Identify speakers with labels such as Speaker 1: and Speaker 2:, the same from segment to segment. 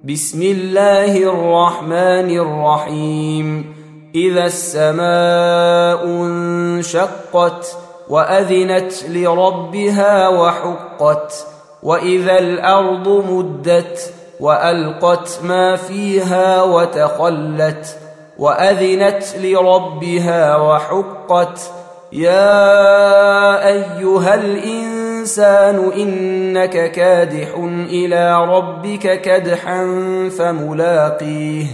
Speaker 1: بسم الله الرحمن الرحيم إذا السماء انشقت وأذنت لربها وحقت وإذا الأرض مدت وألقت ما فيها وتخلت وأذنت لربها وحقت يا أيها الإنسان إنك كادح إلى ربك كدحا فملاقيه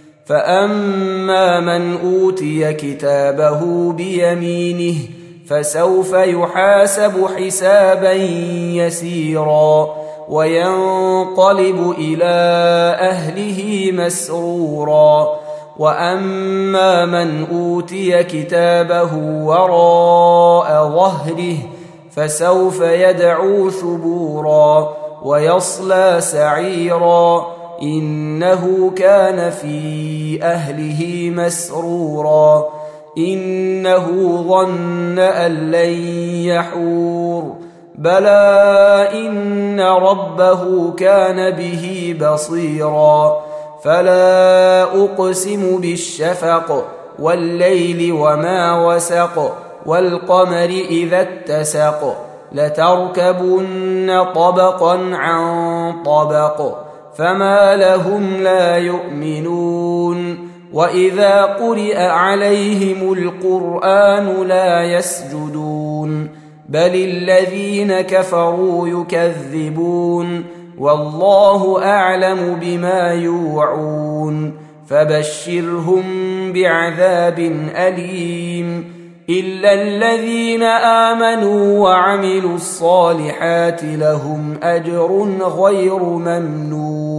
Speaker 1: فأما من أوتي كتابه بيمينه فسوف يحاسب حسابا يسيرا وينقلب إلى أهله مسرورا وأما من أوتي كتابه وراء ظهره فسوف يدعو ثبورا ويصلى سعيرا إنه كان في أهله مسرورا إنه ظن أن لن يحور بلى إن ربه كان به بصيرا فلا أقسم بالشفق والليل وما وسق والقمر إذا اتسق لتركبن طبقا عن طبق فما لهم لا يؤمنون وإذا قرئ عليهم القرآن لا يسجدون بل الذين كفروا يكذبون والله أعلم بما يوعون فبشرهم بعذاب أليم إلا الذين آمنوا وعملوا الصالحات لهم أجر غير ممنون.